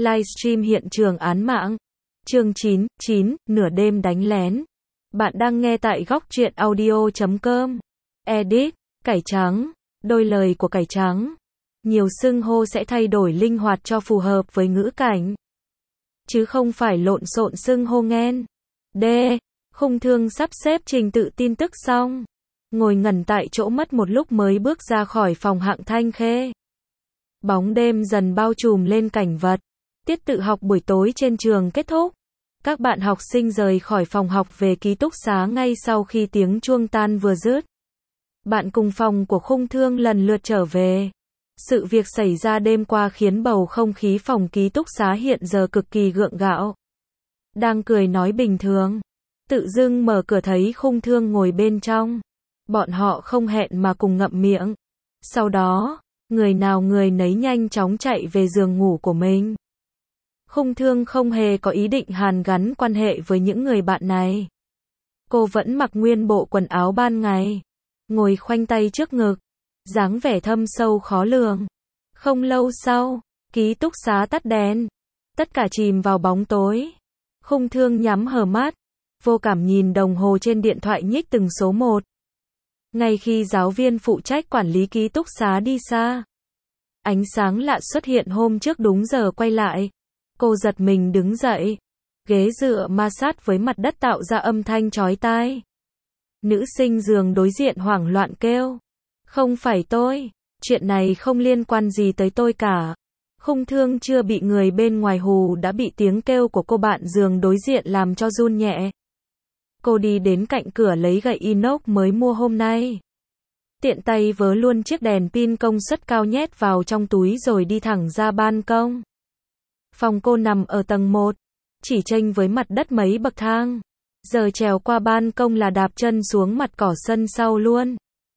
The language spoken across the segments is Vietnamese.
Livestream hiện trường án mạng. Chương 9, nửa đêm đánh lén. Bạn đang nghe tại góc truyện audio.com. Edit, cải trắng. Đôi lời của cải trắng. Nhiều xưng hô sẽ thay đổi linh hoạt cho phù hợp với ngữ cảnh. Chứ không phải lộn xộn xưng hô nghen. D. Khung Thương sắp xếp trình tự tin tức xong. Ngồi ngẩn tại chỗ mất một lúc mới bước ra khỏi phòng Hạng Thanh Khê. Bóng đêm dần bao trùm lên cảnh vật. Tiết tự học buổi tối trên trường kết thúc. Các bạn học sinh rời khỏi phòng học về ký túc xá ngay sau khi tiếng chuông tan vừa dứt. Bạn cùng phòng của Khung Thương lần lượt trở về. Sự việc xảy ra đêm qua khiến bầu không khí phòng ký túc xá hiện giờ cực kỳ gượng gạo. Đang cười nói bình thường. Tự dưng mở cửa thấy Khung Thương ngồi bên trong. Bọn họ không hẹn mà cùng ngậm miệng. Sau đó, người nào người nấy nhanh chóng chạy về giường ngủ của mình. Khung Thương không hề có ý định hàn gắn quan hệ với những người bạn này. Cô vẫn mặc nguyên bộ quần áo ban ngày. Ngồi khoanh tay trước ngực. Dáng vẻ thâm sâu khó lường. Không lâu sau, ký túc xá tắt đèn. Tất cả chìm vào bóng tối. Khung Thương nhắm hờ mắt. Vô cảm nhìn đồng hồ trên điện thoại nhích từng số một. Ngay khi giáo viên phụ trách quản lý ký túc xá đi xa. Ánh sáng lạ xuất hiện hôm trước đúng giờ quay lại. Cô giật mình đứng dậy. Ghế dựa ma sát với mặt đất tạo ra âm thanh chói tai. Nữ sinh giường đối diện hoảng loạn kêu. Không phải tôi. Chuyện này không liên quan gì tới tôi cả. Khung Thương chưa bị người bên ngoài hù đã bị tiếng kêu của cô bạn giường đối diện làm cho run nhẹ. Cô đi đến cạnh cửa lấy gậy inox mới mua hôm nay. Tiện tay vớ luôn chiếc đèn pin công suất cao nhét vào trong túi rồi đi thẳng ra ban công. Phòng cô nằm ở tầng 1, chỉ chênh với mặt đất mấy bậc thang. Giờ trèo qua ban công là đạp chân xuống mặt cỏ sân sau luôn.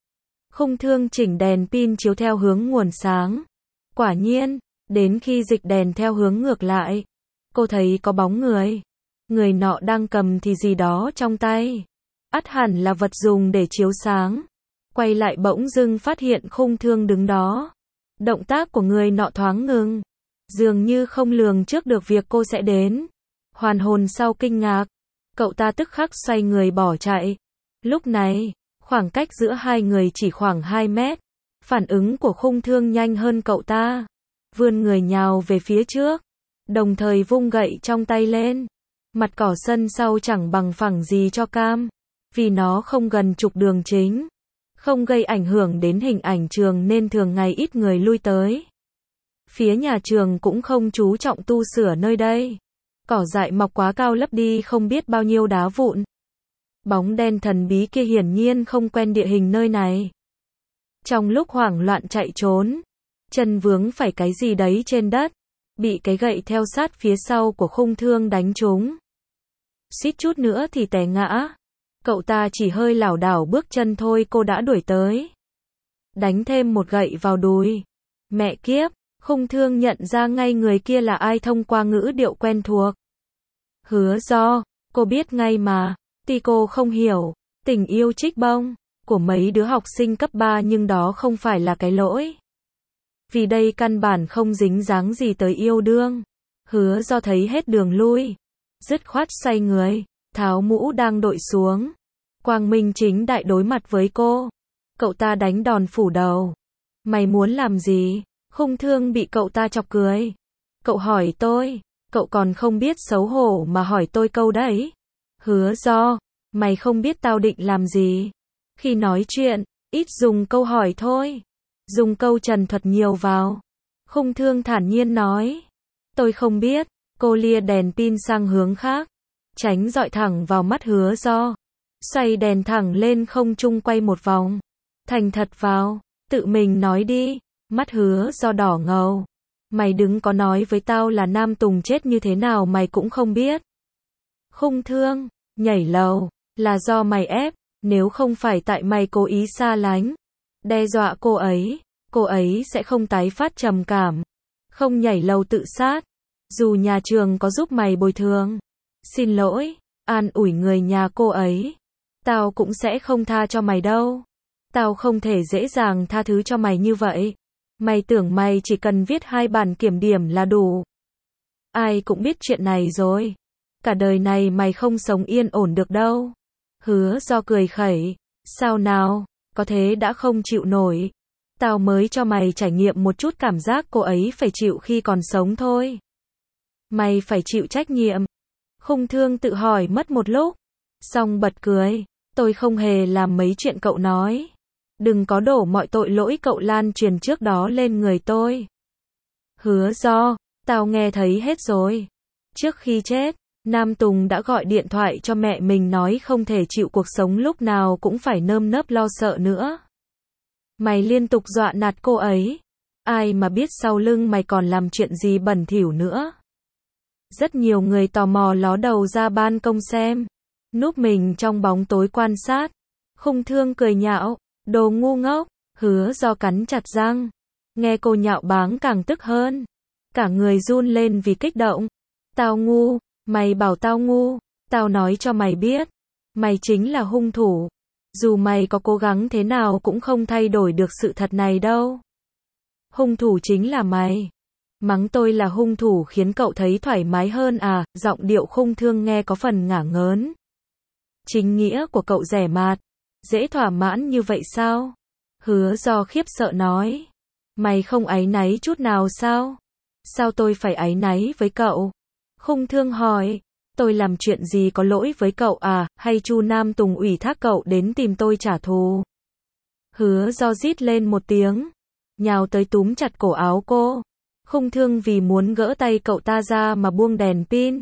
Khung Thương chỉnh đèn pin chiếu theo hướng nguồn sáng. Quả nhiên, đến khi dịch đèn theo hướng ngược lại, cô thấy có bóng người. Người nọ đang cầm thì gì đó trong tay. Ắt hẳn là vật dùng để chiếu sáng. Quay lại bỗng dưng phát hiện Khung Thương đứng đó. Động tác của người nọ thoáng ngừng. Dường như không lường trước được việc cô sẽ đến. Hoàn hồn sau kinh ngạc. Cậu ta tức khắc xoay người bỏ chạy. Lúc này, khoảng cách giữa hai người chỉ khoảng 2 mét. Phản ứng của Khung Thương nhanh hơn cậu ta. Vươn người nhào về phía trước. Đồng thời vung gậy trong tay lên. Mặt cỏ sân sau chẳng bằng phẳng gì cho cam. Vì nó không gần trục đường chính. Không gây ảnh hưởng đến hình ảnh trường nên thường ngày ít người lui tới. Phía nhà trường cũng không chú trọng tu sửa nơi đây. Cỏ dại mọc quá cao lấp đi không biết bao nhiêu đá vụn. Bóng đen thần bí kia hiển nhiên không quen địa hình nơi này. Trong lúc hoảng loạn chạy trốn, chân vướng phải cái gì đấy trên đất, bị cái gậy theo sát phía sau của Khung Thương đánh trúng. Suýt chút nữa thì té ngã. Cậu ta chỉ hơi lảo đảo bước chân thôi cô đã đuổi tới. Đánh thêm một gậy vào đùi. Mẹ kiếp, Khung Thương nhận ra ngay người kia là ai thông qua ngữ điệu quen thuộc. Hứa Do, cô biết ngay mà. Tuy cô không hiểu tình yêu trích bông của mấy đứa học sinh cấp 3 nhưng đó không phải là cái lỗi. Vì đây căn bản không dính dáng gì tới yêu đương. Hứa Do thấy hết đường lui. Dứt khoát xoay người, tháo mũ đang đội xuống. Quang minh chính đại đối mặt với cô. Cậu ta đánh đòn phủ đầu. Mày muốn làm gì? Khung Thương bị cậu ta chọc cười. Cậu hỏi tôi, cậu còn không biết xấu hổ mà hỏi tôi câu đấy. Hứa Do, mày không biết tao định làm gì. Khi nói chuyện, ít dùng câu hỏi thôi. Dùng câu trần thuật nhiều vào. Khung Thương thản nhiên nói. Tôi không biết. Cô lia đèn pin sang hướng khác. Tránh dọi thẳng vào mắt Hứa Do. Xoay đèn thẳng lên không trung quay một vòng. Thành thật vào. Tự mình nói đi. Mắt Hứa Do đỏ ngầu. Mày đừng có nói với tao là Nam Tùng chết như thế nào mày cũng không biết. Khung Thương, nhảy lầu. Là do mày ép. Nếu không phải tại mày cố ý xa lánh. Đe dọa cô ấy sẽ không tái phát trầm cảm. Không nhảy lầu tự sát. Dù nhà trường có giúp mày bồi thường. Xin lỗi, an ủi người nhà cô ấy. Tao cũng sẽ không tha cho mày đâu. Tao không thể dễ dàng tha thứ cho mày như vậy. Mày tưởng mày chỉ cần viết 2 bản kiểm điểm là đủ. ai cũng biết chuyện này rồi. Cả đời này mày không sống yên ổn được đâu. Hứa Do cười khẩy, sao nào, có thế đã không chịu nổi. Tao mới cho mày trải nghiệm một chút cảm giác cô ấy phải chịu khi còn sống thôi. Mày phải chịu trách nhiệm. Khung Thương tự hỏi mất một lúc, xong bật cười, tôi không hề làm mấy chuyện cậu nói. Đừng có đổ mọi tội lỗi cậu lan truyền trước đó lên người tôi. Hứa Do, tao nghe thấy hết rồi. Trước khi chết, Nam Tùng đã gọi điện thoại cho mẹ mình nói không thể chịu cuộc sống lúc nào cũng phải nơm nớp lo sợ nữa. Mày liên tục dọa nạt cô ấy. Ai mà biết sau lưng mày còn làm chuyện gì bẩn thỉu nữa. Rất nhiều người tò mò ló đầu ra ban công xem. Núp mình trong bóng tối quan sát. Khung Thương cười nhạo, đồ ngu ngốc. Hứa Do cắn chặt răng. Nghe cô nhạo báng càng tức hơn. Cả người run lên vì kích động. Tao ngu, mày bảo tao ngu. Tao nói cho mày biết. Mày chính là hung thủ. Dù mày có cố gắng thế nào cũng không thay đổi được sự thật này đâu. Hung thủ chính là mày. Mắng tôi là hung thủ khiến cậu thấy thoải mái hơn à? Giọng điệu Khung Thương nghe có phần ngả ngớn. Chính nghĩa của cậu rẻ mạt. Dễ thỏa mãn như vậy sao? Hứa Do khiếp sợ nói. Mày không áy náy chút nào sao? Sao tôi phải áy náy với cậu? Khung Thương hỏi. Tôi làm chuyện gì có lỗi với cậu à, hay Chu Nam Tùng ủy thác cậu đến tìm tôi trả thù? Hứa Do rít lên một tiếng, nhào tới túm chặt cổ áo cô. Khung Thương vì muốn gỡ tay cậu ta ra mà buông đèn pin.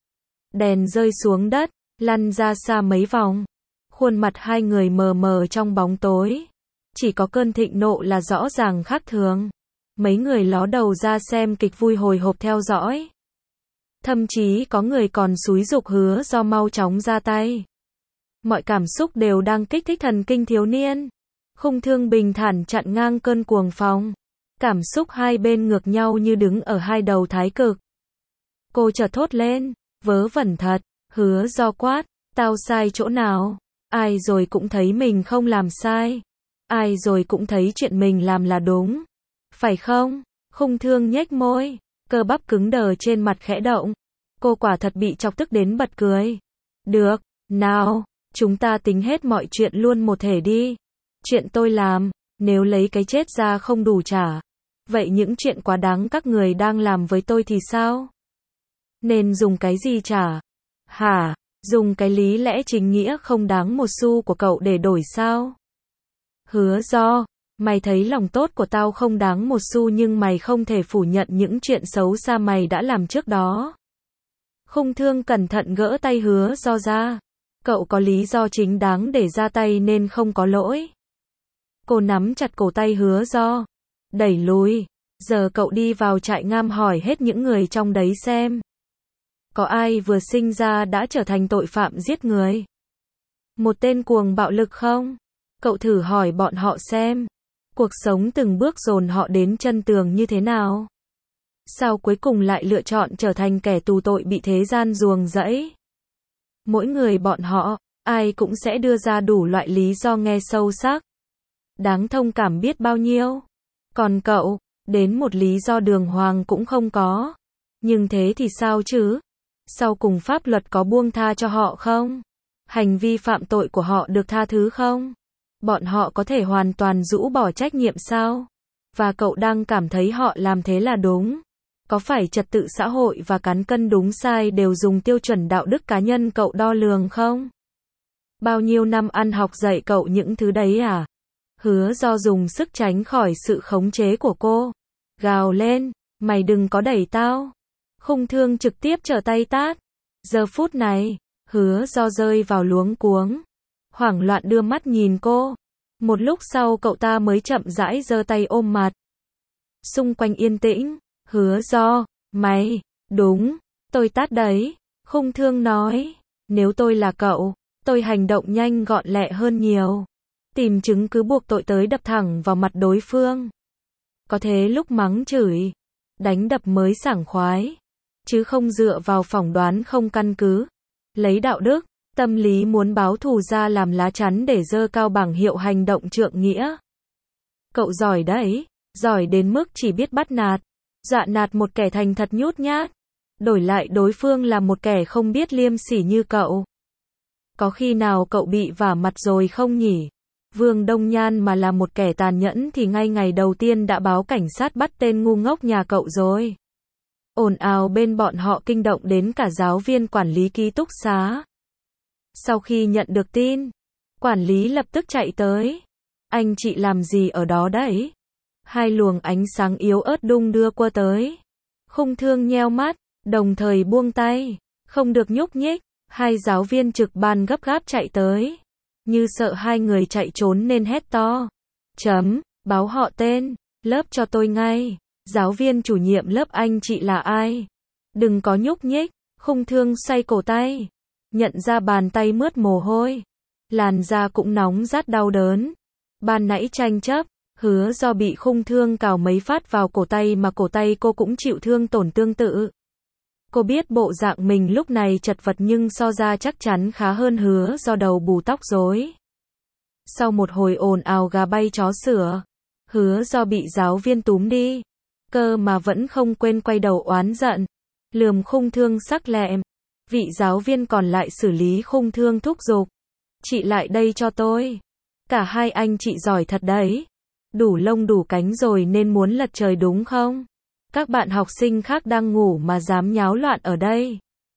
Đèn rơi xuống đất, lăn ra xa mấy vòng. Khuôn mặt hai người mờ mờ trong bóng tối. Chỉ có cơn thịnh nộ là rõ ràng khác thường. Mấy người ló đầu ra xem kịch vui hồi hộp theo dõi. Thậm chí có người còn xúi giục Hứa Do mau chóng ra tay. Mọi cảm xúc đều đang kích thích thần kinh thiếu niên. Khung Thương bình thản chặn ngang cơn cuồng phong. Cảm xúc hai bên ngược nhau như đứng ở hai đầu thái cực. Cô chợt thốt lên, vớ vẩn thật. Hứa Do quát, tao sai chỗ nào? Ai rồi cũng thấy mình không làm sai. Ai rồi cũng thấy chuyện mình làm là đúng. Phải không? Khung Thương nhếch môi. Cơ bắp cứng đờ trên mặt khẽ động. Cô quả thật bị chọc tức đến bật cười. Được, nào, chúng ta tính hết mọi chuyện luôn một thể đi. Chuyện tôi làm, nếu lấy cái chết ra không đủ trả. Vậy những chuyện quá đáng các người đang làm với tôi thì sao? Nên dùng cái gì trả? Hả? Dùng cái lý lẽ chính nghĩa không đáng một xu của cậu để đổi sao? Hứa Do, mày thấy lòng tốt của tao không đáng một xu nhưng mày không thể phủ nhận những chuyện xấu xa mày đã làm trước đó. Khung Thương cẩn thận gỡ tay Hứa Do ra. Cậu có lý do chính đáng để ra tay nên không có lỗi. Cô nắm chặt cổ tay Hứa Do. Đẩy lùi. Giờ cậu đi vào trại giam hỏi hết những người trong đấy xem. Có ai vừa sinh ra đã trở thành tội phạm giết người? Một tên cuồng bạo lực không? Cậu thử hỏi bọn họ xem. Cuộc sống từng bước dồn họ đến chân tường như thế nào? Sao cuối cùng lại lựa chọn trở thành kẻ tù tội bị thế gian ruồng rẫy? Mỗi người bọn họ, ai cũng sẽ đưa ra đủ loại lý do nghe sâu sắc. Đáng thông cảm biết bao nhiêu. Còn cậu, đến một lý do đường hoàng cũng không có. Nhưng thế thì sao chứ? Sau cùng pháp luật có buông tha cho họ không? Hành vi phạm tội của họ được tha thứ không? Bọn họ có thể hoàn toàn rũ bỏ trách nhiệm sao? Và cậu đang cảm thấy họ làm thế là đúng. Có phải trật tự xã hội và cán cân đúng sai đều dùng tiêu chuẩn đạo đức cá nhân cậu đo lường không? Bao nhiêu năm ăn học dạy cậu những thứ đấy à? Hứa Do dùng sức tránh khỏi sự khống chế của cô. Gào lên, mày đừng có đẩy tao. Khung Thương trực tiếp trở tay tát. Giờ phút này, Hứa Do rơi vào luống cuống. Hoảng loạn đưa mắt nhìn cô. Một lúc sau cậu ta mới chậm rãi giơ tay ôm mặt. Xung quanh yên tĩnh. Hứa Do, mày, đúng, tôi tát đấy. Khung Thương nói, nếu tôi là cậu, tôi hành động nhanh gọn lẹ hơn nhiều. Tìm chứng cứ buộc tội tới đập thẳng vào mặt đối phương. Có thế lúc mắng chửi, đánh đập mới sảng khoái. Chứ không dựa vào phỏng đoán không căn cứ. Lấy đạo đức, tâm lý muốn báo thù ra làm lá chắn để dơ cao bảng hiệu hành động trượng nghĩa. Cậu giỏi đấy, giỏi đến mức chỉ biết bắt nạt. Dọa nạt một kẻ thành thật nhút nhát. đổi lại đối phương là một kẻ không biết liêm sỉ như cậu. Có khi nào cậu bị vả mặt rồi không nhỉ? Vương Đông Nhan mà là một kẻ tàn nhẫn thì ngay ngày đầu tiên đã báo cảnh sát bắt tên ngu ngốc nhà cậu rồi. Ồn ào bên bọn họ kinh động đến cả giáo viên quản lý ký túc xá. Sau khi nhận được tin, quản lý lập tức chạy tới. Anh chị làm gì ở đó đấy? Hai luồng ánh sáng yếu ớt đung đưa qua tới. Khung Thương nheo mắt, đồng thời buông tay. Không được nhúc nhích. Hai giáo viên trực ban gấp gáp chạy tới. Như sợ hai người chạy trốn nên hét to. Báo họ tên, lớp cho tôi ngay. Giáo viên chủ nhiệm lớp anh chị là ai? Đừng có nhúc nhích. Khung Thương xoay cổ tay. Nhận ra bàn tay mướt mồ hôi. Làn da cũng nóng rát đau đớn. Ban nãy tranh chấp, Hứa Do bị Khung Thương cào mấy phát vào cổ tay mà cổ tay cô cũng chịu thương tổn tương tự. Cô biết bộ dạng mình lúc này chật vật nhưng so ra chắc chắn khá hơn Hứa Do đầu bù tóc rối. Sau một hồi ồn ào gà bay chó sủa, Hứa Do bị giáo viên túm đi. Cơ mà vẫn không quên quay đầu oán giận. Lườm Khung Thương sắc lẹm. Vị giáo viên còn lại xử lý Khung Thương thúc giục. Chị lại đây cho tôi. Cả hai anh chị giỏi thật đấy. Đủ lông đủ cánh rồi nên muốn lật trời đúng không? Các bạn học sinh khác đang ngủ mà dám nháo loạn ở đây.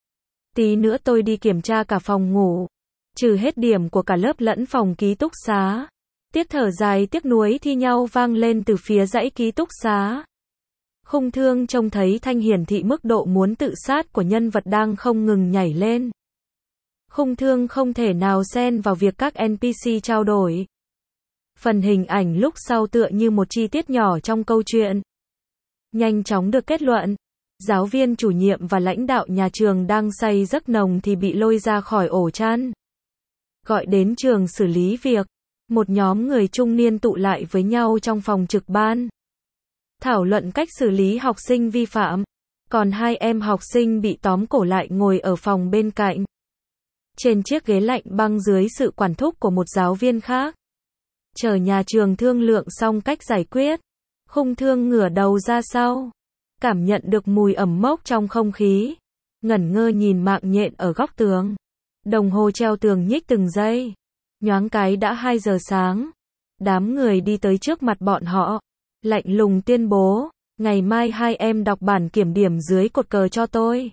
Tí nữa tôi đi kiểm tra cả phòng ngủ. Trừ hết điểm của cả lớp lẫn phòng ký túc xá. Tiếc thở dài tiếc nuối thi nhau vang lên từ phía dãy ký túc xá. Khung Thương trông thấy thanh hiển thị mức độ muốn tự sát của nhân vật đang không ngừng nhảy lên. Khung Thương không thể nào xen vào việc các NPC trao đổi. Phần hình ảnh lúc sau tựa như một chi tiết nhỏ trong câu chuyện. Nhanh chóng được kết luận. Giáo viên chủ nhiệm và lãnh đạo nhà trường đang say giấc nồng thì bị lôi ra khỏi ổ chăn. Gọi đến trường xử lý việc. Một nhóm người trung niên tụ lại với nhau trong phòng trực ban. Thảo luận cách xử lý học sinh vi phạm. Còn hai em học sinh bị tóm cổ lại ngồi ở phòng bên cạnh. Trên chiếc ghế lạnh băng dưới sự quản thúc của một giáo viên khác. Chờ nhà trường thương lượng xong cách giải quyết. Khung Thương ngửa đầu ra sau. Cảm nhận được mùi ẩm mốc trong không khí. Ngẩn ngơ nhìn mạng nhện ở góc tường. Đồng hồ treo tường nhích từng giây. Nhoáng cái đã 2 giờ sáng. Đám người đi tới trước mặt bọn họ. Lạnh lùng tuyên bố. Ngày mai hai em đọc bản kiểm điểm dưới cột cờ cho tôi.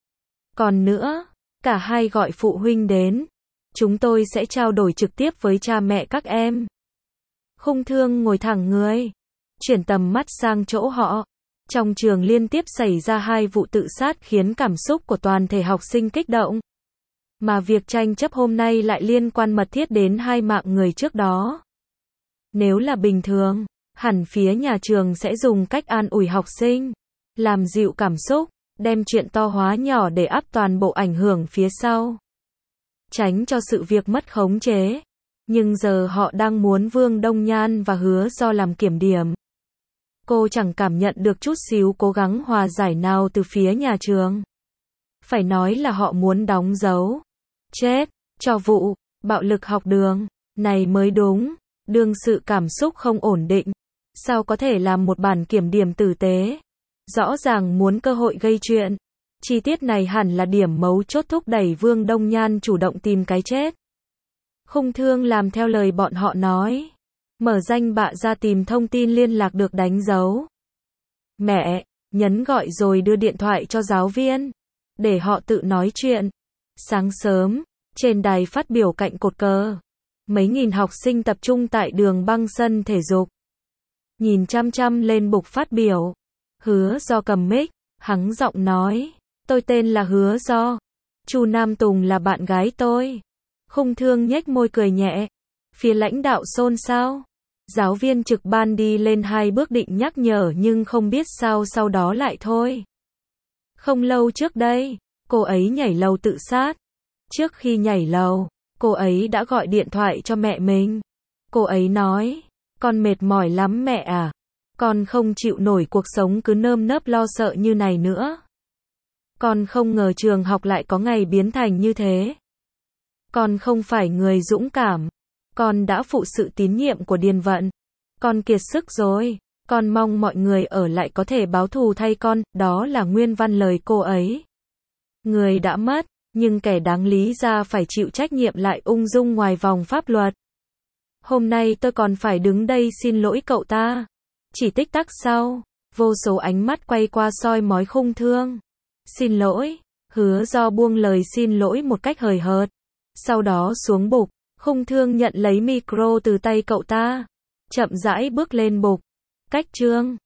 Còn nữa, cả hai gọi phụ huynh đến. Chúng tôi sẽ trao đổi trực tiếp với cha mẹ các em. Khung Thương ngồi thẳng người. Chuyển tầm mắt sang chỗ họ. Trong trường liên tiếp xảy ra 2 vụ tự sát khiến cảm xúc của toàn thể học sinh kích động. Mà việc tranh chấp hôm nay lại liên quan mật thiết đến 2 mạng người trước đó. Nếu là bình thường, hẳn phía nhà trường sẽ dùng cách an ủi học sinh, làm dịu cảm xúc, đem chuyện to hóa nhỏ để áp toàn bộ ảnh hưởng phía sau. Tránh cho sự việc mất khống chế. Nhưng giờ họ đang muốn Vương Đông Nhan và Hứa Do làm kiểm điểm. Cô chẳng cảm nhận được chút xíu cố gắng hòa giải nào từ phía nhà trường. Phải nói là họ muốn đóng dấu chết cho vụ bạo lực học đường này mới đúng. Đương sự cảm xúc không ổn định, sao có thể làm một bản kiểm điểm tử tế? Rõ ràng muốn cơ hội gây chuyện. Chi tiết này hẳn là điểm mấu chốt thúc đẩy Vương Đông Nhan chủ động tìm cái chết. Khung Thương làm theo lời bọn họ nói. Mở danh bạ ra tìm thông tin liên lạc được đánh dấu. Mẹ, nhấn gọi rồi đưa điện thoại cho giáo viên. Để họ tự nói chuyện. Sáng sớm, trên đài phát biểu cạnh cột cờ. Mấy nghìn học sinh tập trung tại đường băng sân thể dục. Nhìn chăm chăm lên bục phát biểu. Hứa Do cầm mic, hắng giọng nói. Tôi tên là Hứa Do. Chu Nam Tùng là bạn gái tôi. Khung Thương nhếch môi cười nhẹ. Phía lãnh đạo xôn xao. Giáo viên trực ban đi lên 2 bước định nhắc nhở nhưng không biết sao sau đó lại thôi. Không lâu trước đây, cô ấy nhảy lầu tự sát. Trước khi nhảy lầu, cô ấy đã gọi điện thoại cho mẹ mình. Cô ấy nói, con mệt mỏi lắm mẹ à. Con không chịu nổi cuộc sống cứ nơm nớp lo sợ như này nữa. Con không ngờ trường học lại có ngày biến thành như thế. Con không phải người dũng cảm. Con đã phụ sự tín nhiệm của Điền Vận. Con kiệt sức rồi. Con mong mọi người ở lại có thể báo thù thay con, đó là nguyên văn lời cô ấy. Người đã mất, nhưng kẻ đáng lý ra phải chịu trách nhiệm lại ung dung ngoài vòng pháp luật. Hôm nay tôi còn phải đứng đây xin lỗi cậu ta. Chỉ tích tắc sau, vô số ánh mắt quay qua soi mói Khung Thương. Xin lỗi, Hứa Do buông lời xin lỗi một cách hời hợt. Sau đó xuống bục, Khung Thương nhận lấy micro từ tay cậu ta. Chậm rãi bước lên bục. Cách chương